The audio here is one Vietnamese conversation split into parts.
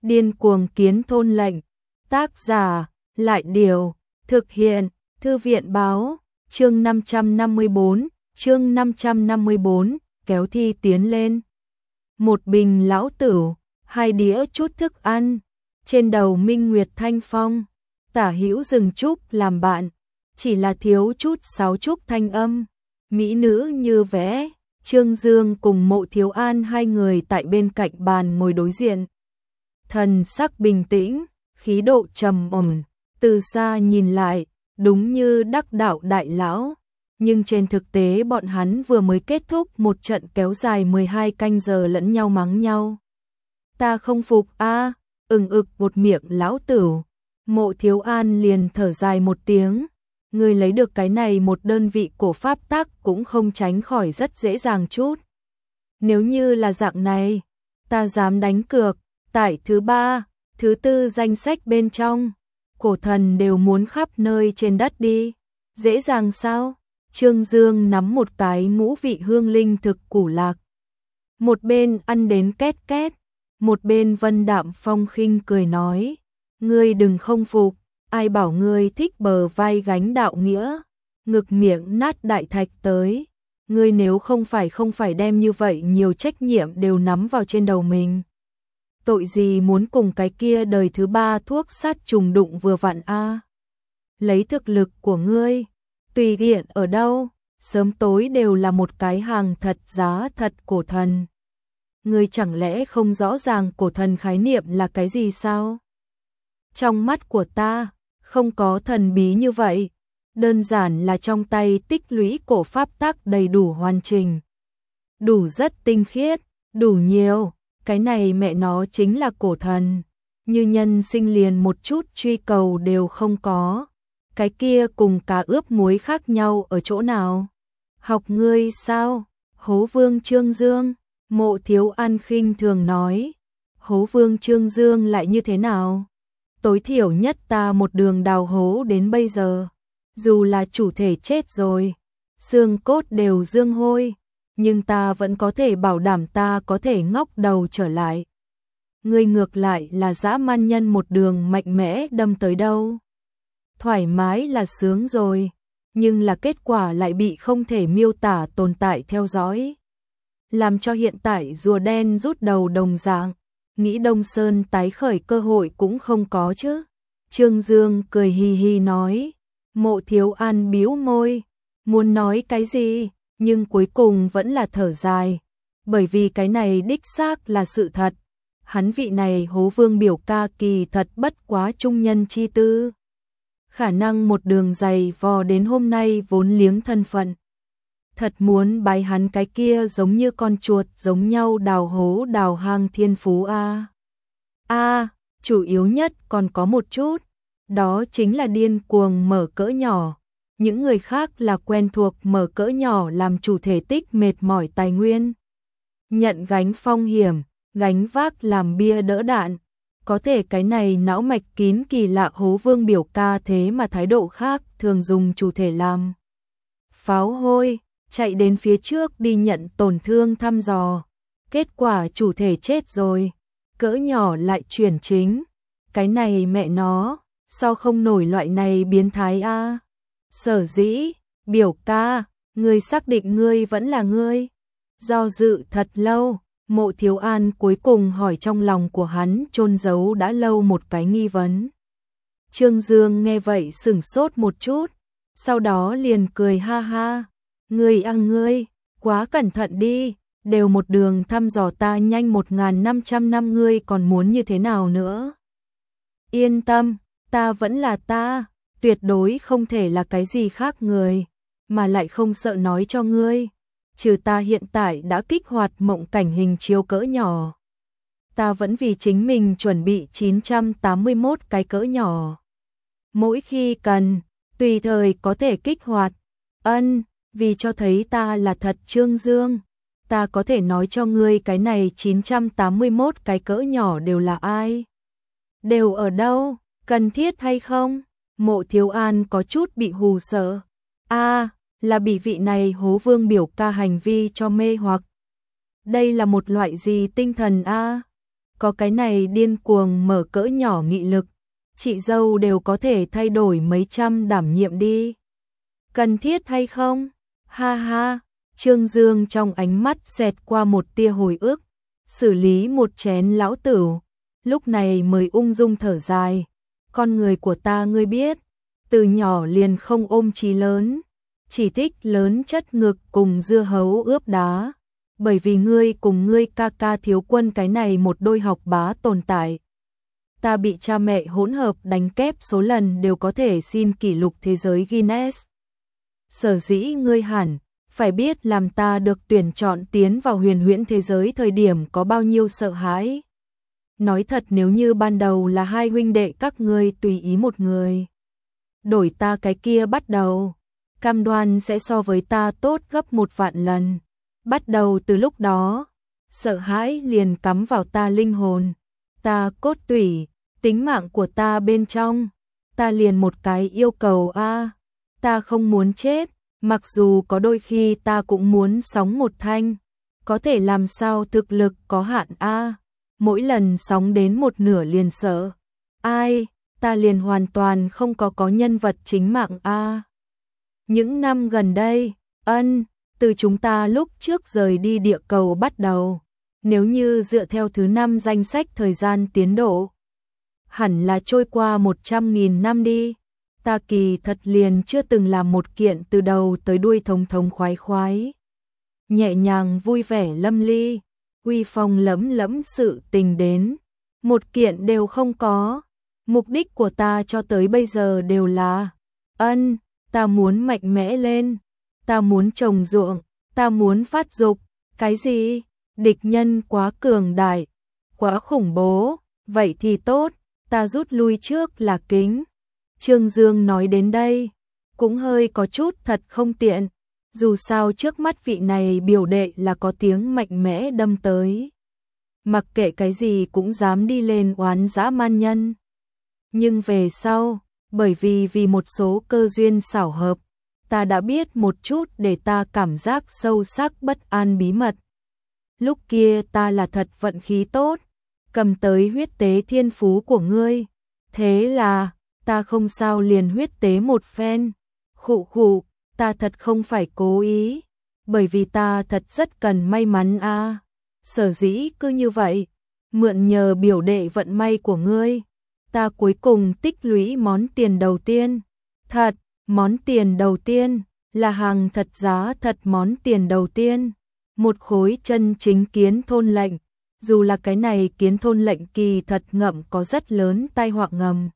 Điên cuồng kiến thôn lệnh. Tác giả, Lại Điều. Thực hiện, Thư viện báo. Chương 554, kéo thi tiến lên. Một bình lão tửu, 2 đĩa chút thức ăn. Trên đầu Minh Nguyệt Thanh Phong, tả hữu rừng trúc làm bạn, chỉ là thiếu chút sáo trúc thanh âm. Mỹ nữ như vẽ, Trương Dương cùng Mộ Thiếu An hai người tại bên cạnh bàn ngồi đối diện. Thần sắc bình tĩnh, khí độ trầm ổn, từ xa nhìn lại, đúng như đắc đạo đại lão. Nhưng trên thực tế bọn hắn vừa mới kết thúc một trận kéo dài 12 canh giờ lẫn nhau mắng nhau. Ta không phục a, ực một miệng lão tửu. Mộ Thiếu An liền thở dài một tiếng. Người lấy được cái này một đơn vị cổ pháp tắc cũng không tránh khỏi rất dễ dàng chút. Nếu như là dạng này, ta dám đánh cược, tại thứ 3, thứ 4 danh sách bên trong, cổ thần đều muốn khắp nơi trên đất đi. Dễ dàng sao? Trương Dương nắm một cái ngũ vị hương linh thực củ lạc. Một bên ăn đến két két, một bên Vân Đạm Phong khinh cười nói. Ngươi đừng không phục, ai bảo ngươi thích bờ vai gánh đạo nghĩa, ngực miệng nát đại thạch tới. Ngươi nếu không phải đem như vậy nhiều trách nhiệm đều nắm vào trên đầu mình. Tội gì muốn cùng cái kia đời thứ 3 thuốc sát trùng đụng vừa vặn a? Lấy thực lực của ngươi, tùy tiện ở đâu, sớm tối đều là một cái hàng thật giá thật cổ thần. Ngươi chẳng lẽ không rõ ràng cổ thần khái niệm là cái gì sao? Trong mắt của ta, không có thần bí như vậy, đơn giản là trong tay tích lũy cổ pháp tắc đầy đủ hoàn chỉnh. Đủ rất tinh khiết, đủ nhiều, cái này mẹ nó chính là cổ thần. Như nhân sinh liền một chút truy cầu đều không có. Cái kia cùng cá ướp muối khác nhau ở chỗ nào? Học ngươi sao? Hố Vương Trương Dương, Mộ Thiếu An khinh thường nói. Hố Vương Trương Dương lại như thế nào? Tối thiểu nhất ta một đường đào hố đến bây giờ, dù là chủ thể chết rồi, xương cốt đều dương hôi, nhưng ta vẫn có thể bảo đảm ta có thể ngóc đầu trở lại. Ngươi ngược lại là dã man nhân một đường mạnh mẽ đâm tới đâu. Thoải mái là sướng rồi, nhưng là kết quả lại bị không thể miêu tả tồn tại theo dõi. Làm cho hiện tại rùa đen rút đầu đồng dạng, nghĩ Đông Sơn tái khởi cơ hội cũng không có chứ. Trương Dương cười hì hì nói. Mộ Thiếu An bĩu môi, muốn nói cái gì, nhưng cuối cùng vẫn là thở dài, bởi vì cái này đích xác là sự thật. Hắn vị này Hố Vương biểu ca kỳ thật bất quá trung nhân chi tư. Khả năng một đường dày vò đến hôm nay vốn liếng thân phận. Thật muốn bái hắn cái kia giống như con chuột giống nhau đào hố đào hang thiên phú a. Chủ yếu nhất còn có một chút, đó chính là điên cuồng mở cỡ nhỏ. Những người khác là quen thuộc mở cỡ nhỏ làm chủ thể tích mệt mỏi tài nguyên. Nhận gánh phong hiểm, gánh vác làm bia đỡ đạn. Có thể cái này não mạch kín kỳ lạ Hố Vương biểu ca thế mà thái độ khác, thường dùng chủ thể làm pháo hôi, chạy đến phía trước đi nhận tổn thương thăm dò. Kết quả chủ thể chết rồi, cỡ nhỏ lại chuyển chính. Cái này mẹ nó, sao không nổi loại này biến thái a? Sở dĩ, biểu ca, ngươi xác định ngươi vẫn là ngươi. Do dự thật lâu, Mộ Thiếu An cuối cùng hỏi trong lòng của hắn chôn giấu đã lâu một cái nghi vấn. Trương Dương nghe vậy sửng sốt một chút, sau đó liền cười ha ha. Ngươi, quá cẩn thận đi, đều một đường thăm dò ta nhanh 1500 năm ngươi còn muốn như thế nào nữa? Yên tâm, ta vẫn là ta, tuyệt đối không thể là cái gì khác người, mà lại không sợ nói cho ngươi. Trừ ta hiện tại đã kích hoạt mộng cảnh hình chiếu cỡ nhỏ, ta vẫn vì chính mình chuẩn bị 981 cái cỡ nhỏ. Mỗi khi cần, tùy thời có thể kích hoạt. Vì cho thấy ta là thật Trương Dương, ta có thể nói cho ngươi cái này 981 cái cỡ nhỏ đều là ai? Đều ở đâu? Cần thiết hay không? Mộ Thiếu An có chút bị hù sợ. Là bị vị này Hố Vương biểu ca hành vi cho mê hoặc. Đây là một loại gì tinh thần a? có cái này điên cuồng mở cỡ nhỏ nghị lực, chị dâu đều có thể thay đổi mấy trăm đảm nhiệm đi. Cần thiết hay không? Ha ha, Trương Dương trong ánh mắt xẹt qua một tia hồi ức, xử lý một chén lão tửu, lúc này mới ung dung thở dài. Con người của ta ngươi biết, từ nhỏ liền không ôm chí lớn, chỉ thích lớn chất ngực cùng dưa hấu ướp đá. Bởi vì ngươi cùng ngươi ca ca Thiếu Quân cái này một đôi học bá tồn tại. Ta bị cha mẹ hỗn hợp đánh kép số lần đều có thể xin kỷ lục thế giới Guinness. Sở dĩ ngươi hẳn phải biết làm ta được tuyển chọn tiến vào huyền huyễn thế giới thời điểm có bao nhiêu sợ hãi. Nói thật, nếu như ban đầu là hai huynh đệ các ngươi tùy ý một người, đổi ta cái kia bắt đầu, cam đoan sẽ so với ta tốt gấp 1.000.000 lần. Bắt đầu từ lúc đó, sợ hãi liền cắm vào ta linh hồn, ta cốt tủy, tính mạng của ta bên trong, ta liền một cái yêu cầu a, ta không muốn chết, mặc dù có đôi khi ta cũng muốn sóng một thanh, có thể làm sao thực lực có hạn a, mỗi lần sóng đến một nửa liền sợ. Ai, ta liền hoàn toàn không có nhân vật chính mạng a. Những năm gần đây, từ chúng ta lúc trước rời đi địa cầu bắt đầu, nếu như dựa theo thứ 5 danh sách thời gian tiến độ, hẳn là trôi qua 100.000 năm đi. Ta kỳ thật liền chưa từng làm một kiện từ đầu tới đuôi thống thống khoái khoái, nhẹ nhàng vui vẻ lâm ly, uy phong lẫm lẫm sự tình đến, một kiện đều không có. Mục đích của ta cho tới bây giờ đều là ta muốn mạnh mẽ lên, ta muốn trồng ruộng, ta muốn phát dục. Cái gì? Địch nhân quá cường đại, quá khủng bố, vậy thì tốt, ta rút lui trước là kính. Trương Dương nói đến đây, cũng hơi có chút thật không tiện, dù sao trước mắt vị này biểu đệ là có tiếng mạnh mẽ đâm tới. Mặc kệ cái gì cũng dám đi lên oán dã man nhân. Nhưng về sau, bởi vì một số cơ duyên xảo hợp, ta đã biết một chút để ta cảm giác sâu sắc bất an bí mật. Lúc kia ta là thật vận khí tốt, cầm tới huyết tế thiên phú của ngươi. Thế là, ta không sao liền huyết tế một phen. Khụ khụ, ta thật không phải cố ý, bởi vì ta thật rất cần may mắn a. Sở dĩ cứ như vậy, mượn nhờ biểu đệ vận may của ngươi, ta cuối cùng tích lũy món tiền đầu tiên. Thật, món tiền đầu tiên, là hàng thật giá thật món tiền đầu tiên. Một khối chân chính kiến thôn lệnh, dù là cái này kiến thôn lệnh kỳ thật ngậm có rất lớn tai họa ngầm.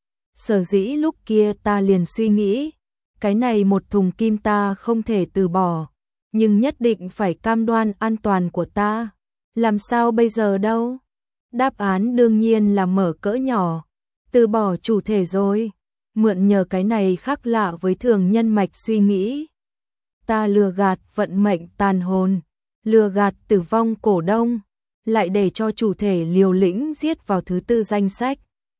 Sở dĩ lúc kia ta liền suy nghĩ, cái này một thùng kim ta không thể từ bỏ, nhưng nhất định phải cam đoan an toàn của ta. Làm sao bây giờ đâu? Đáp án đương nhiên là mở cỡ nhỏ, từ bỏ chủ thể rồi. Mượn nhờ cái này khác lạ với thường nhân mạch suy nghĩ. Ta lừa gạt vận mệnh tàn hồn, lừa gạt tử vong cổ đông, lại để cho chủ thể liều lĩnh giết vào thứ 4 danh sách.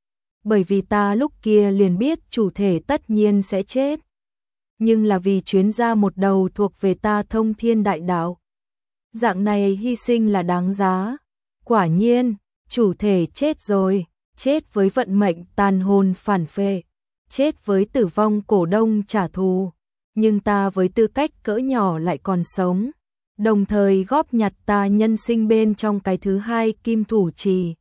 Bởi vì ta lúc kia liền biết chủ thể tất nhiên sẽ chết. Nhưng là vì chuyến ra một đầu thuộc về ta thông thiên đại đạo. Dạng này hy sinh là đáng giá. Quả nhiên, chủ thể chết rồi, chết với vận mệnh tàn hồn phản phệ, chết với tử vong cổ đông trả thù. Nhưng ta với tư cách cỡ nhỏ lại còn sống, đồng thời góp nhặt ta nhân sinh bên trong cái thứ 2 kim thủ chỉ.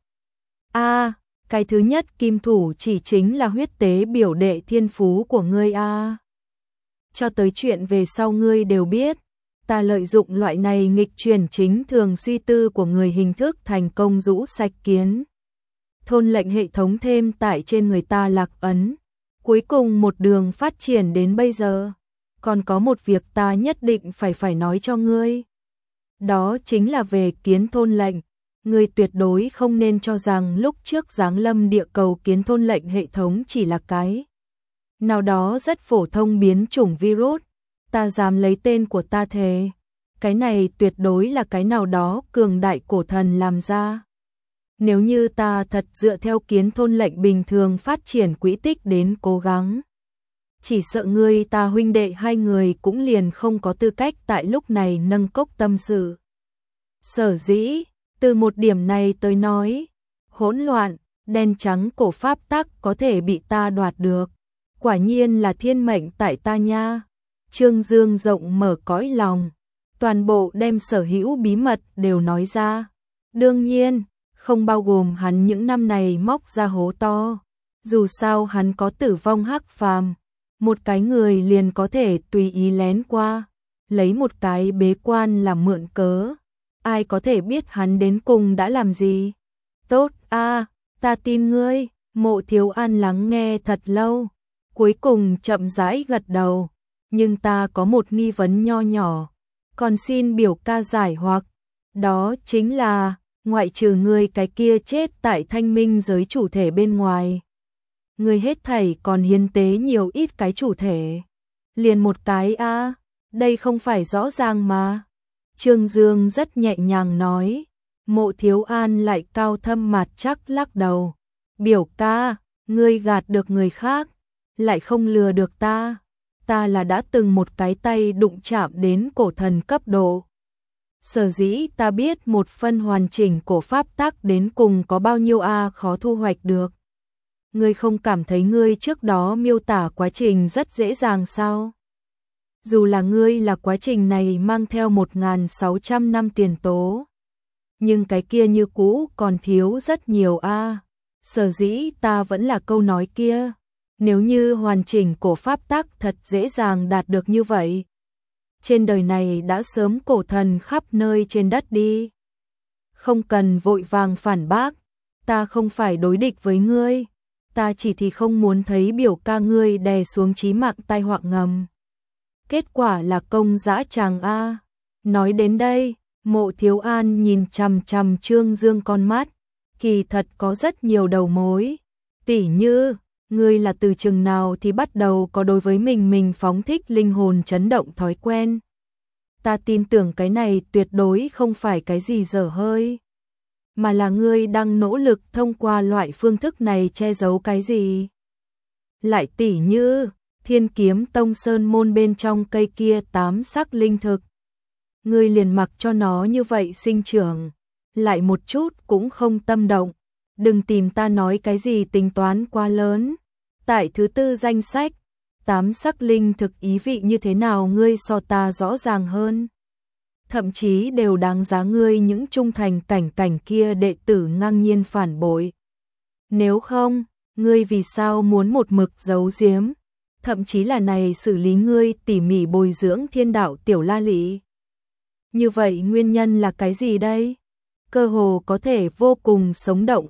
Cái thứ nhất kim thủ chỉ chính là huyết tế biểu đệ thiên phú của ngươi a. Cho tới chuyện về sau ngươi đều biết, ta lợi dụng loại này nghịch chuyển chính thường suy tư của người hình thức thành công rũ sạch kiến thôn lệnh hệ thống thêm tại trên người ta lạc ấn, cuối cùng một đường phát triển đến bây giờ. Còn có một việc ta nhất định phải nói cho ngươi. Đó chính là về kiến thôn lệnh. Ngươi tuyệt đối không nên cho rằng lúc trước giáng lâm địa cầu kiến thôn lệnh hệ thống chỉ là cái nào đó rất phổ thông biến chủng virus. Ta dám lấy tên của ta thề, cái này tuyệt đối là cái nào đó cường đại cổ thần làm ra. Nếu như ta thật dựa theo kiến thôn lệnh bình thường phát triển quỹ tích đến cố gắng, chỉ sợ ngươi ta huynh đệ hai người cũng liền không có tư cách tại lúc này nâng cốc tâm sự. Sở dĩ, từ một điểm này tới nói, hỗn loạn, đen trắng cổ pháp tắc có thể bị ta đoạt được. Quả nhiên là thiên mệnh tại ta nha. Trương Dương rộng mở cõi lòng, toàn bộ đem sở hữu bí mật đều nói ra. Đương nhiên, không bao gồm hắn những năm này móc ra hố to. Dù sao hắn có tử vong hắc phàm, một cái người liền có thể tùy ý lén qua, lấy một cái bế quan làm mượn cớ. Ai có thể biết hắn đến cùng đã làm gì? Tốt a, ta tin ngươi. Mộ Thiếu An lắng nghe thật lâu, cuối cùng chậm rãi gật đầu. Nhưng ta có một nghi vấn nho nhỏ, còn xin biểu ca giải hoặc. Đó chính là, ngoại trừ ngươi cái kia chết tại Thanh Minh giới chủ thể bên ngoài, ngươi hết thảy còn hiến tế nhiều ít cái chủ thể? Liền một cái a, đây không phải rõ ràng mà. Trương Dương rất nhẹ nhàng nói. Mộ Thiếu An lại cao thâm mặt chắc lắc đầu. Biểu ca, ngươi gạt được người khác, lại không lừa được ta. Ta là đã từng một cái tay đụng chạm đến cổ thần cấp độ. Sở dĩ ta biết một phân hoàn chỉnh cổ pháp tắc đến cùng có bao nhiêu khó thu hoạch được. Ngươi không cảm thấy ngươi trước đó miêu tả quá trình rất dễ dàng sao? Dù là ngươi là quá trình này mang theo 1600 năm tiền tố, nhưng cái kia như cũ còn thiếu rất nhiều Sở dĩ ta vẫn là câu nói kia, nếu như hoàn chỉnh cổ pháp tắc thật dễ dàng đạt được như vậy, trên đời này đã sớm cổ thần khắp nơi trên đất đi. Không cần vội vàng phản bác, ta không phải đối địch với ngươi, ta chỉ thì không muốn thấy biểu ca ngươi đè xuống chí mạng tai họa ngầm. Kết quả là công dã tràng Nói đến đây, Mộ Thiếu An nhìn chằm chằm Trương Dương con mắt, kỳ thật có rất nhiều đầu mối. Tỉ như, ngươi là từ chừng nào thì bắt đầu có đối với mình phóng thích linh hồn chấn động thói quen. Ta tin tưởng cái này tuyệt đối không phải cái gì dở hơi, mà là ngươi đang nỗ lực thông qua loại phương thức này che giấu cái gì. Lại tỉ như, Thiên Kiếm Tông sơn môn bên trong cây kia 8 sắc linh thực, ngươi liền mặc cho nó như vậy sinh trưởng, lại một chút cũng không tâm động. Đừng tìm ta nói cái gì tính toán quá lớn. Tại thứ tư danh sách, 8 sắc linh thực ý vị như thế nào ngươi so ta rõ ràng hơn. Thậm chí đều đáng giá ngươi những trung thành cảnh kia đệ tử ngang nhiên phản bội. Nếu không, ngươi vì sao muốn một mực giấu giếm, thậm chí là này xử lý ngươi tỉ mỉ bồi dưỡng thiên đạo tiểu la lị. Như vậy nguyên nhân là cái gì đây? Cơ hồ có thể vô cùng sống động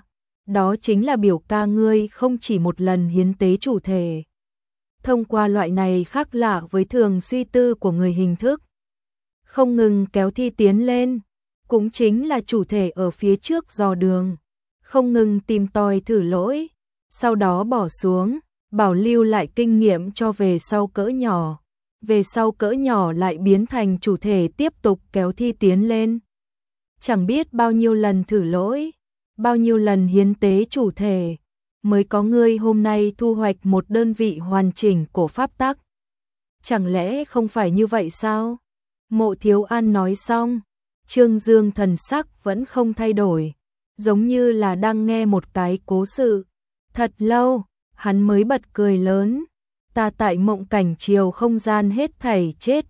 đó chính là biểu ca ngươi không chỉ một lần hiến tế chủ thể. Thông qua loại này khác lạ với thường suy tư của người hình thức, không ngừng kéo thi tiến lên, cũng chính là chủ thể ở phía trước dò đường, không ngừng tìm tòi thử lỗi, sau đó bỏ xuống, bảo lưu lại kinh nghiệm cho về sau cỡ nhỏ. Về sau cỡ nhỏ lại biến thành chủ thể tiếp tục kéo thi tiến lên. Chẳng biết bao nhiêu lần thử lỗi, bao nhiêu lần hiến tế chủ thể, mới có ngươi hôm nay thu hoạch một đơn vị hoàn chỉnh của pháp tắc. Chẳng lẽ không phải như vậy sao? Mộ Thiếu An nói xong, Trương Dương thần sắc vẫn không thay đổi, giống như là đang nghe một cái cố sự. Thật lâu, hắn mới bật cười lớn. Ta tại mộng cảnh chiều không gian hết thảy chết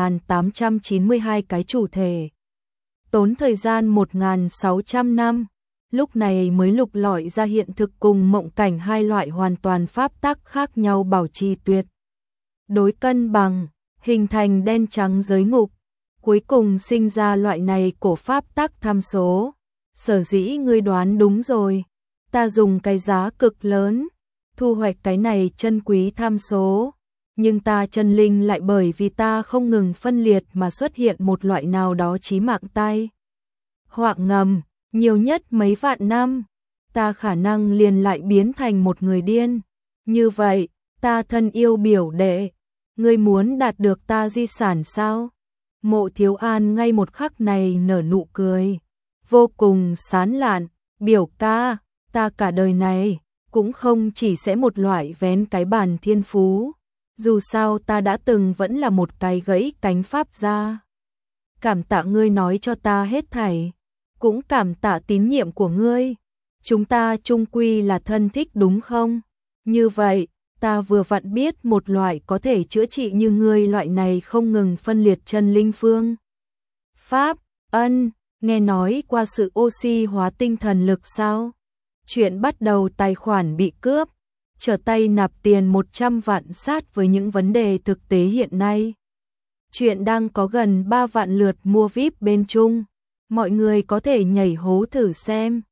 7.892 cái chủ thể. Tốn thời gian 1.600 năm, lúc này mới lục lọi ra hiện thực cùng mộng cảnh hai loại hoàn toàn pháp tắc khác nhau bảo trì tuyệt đối cân bằng, hình thành đen trắng giới ngục, cuối cùng sinh ra loại này cổ pháp tắc tham số. Sở dĩ ngươi đoán đúng rồi, ta dùng cái giá cực lớn thu hoạch cái này chân quý tham số, nhưng ta chân linh lại bởi vì ta không ngừng phân liệt mà xuất hiện một loại nào đó chí mạng tai họa ngầm, nhiều nhất mấy vạn năm, ta khả năng liền lại biến thành một người điên. Như vậy, ta thân yêu biểu đệ, ngươi muốn đạt được ta di sản sao? Mộ Thiếu An ngay một khắc này nở nụ cười, vô cùng sán lạn. Biểu ca, ta cả đời này cũng không chỉ sẽ một loại vén cái bàn thiên phú, dù sao ta đã từng vẫn là một cái gãy cánh pháp gia. Cảm tạ ngươi nói cho ta hết thảy, cũng cảm tạ tín nhiệm của ngươi, chúng ta chung quy là thân thích đúng không? Như vậy, ta vừa vặn biết một loại có thể chữa trị như ngươi loại này không ngừng phân liệt chân linh phương. Pháp, nghe nói qua sự oxy hóa tinh thần lực sao? Chuyện bắt đầu tài khoản bị cướp, trở tay nạp tiền 100 vạn sát với những vấn đề thực tế hiện nay. Chuyện đang có gần 3 vạn lượt mua VIP bên Trung, mọi người có thể nhảy hố thử xem.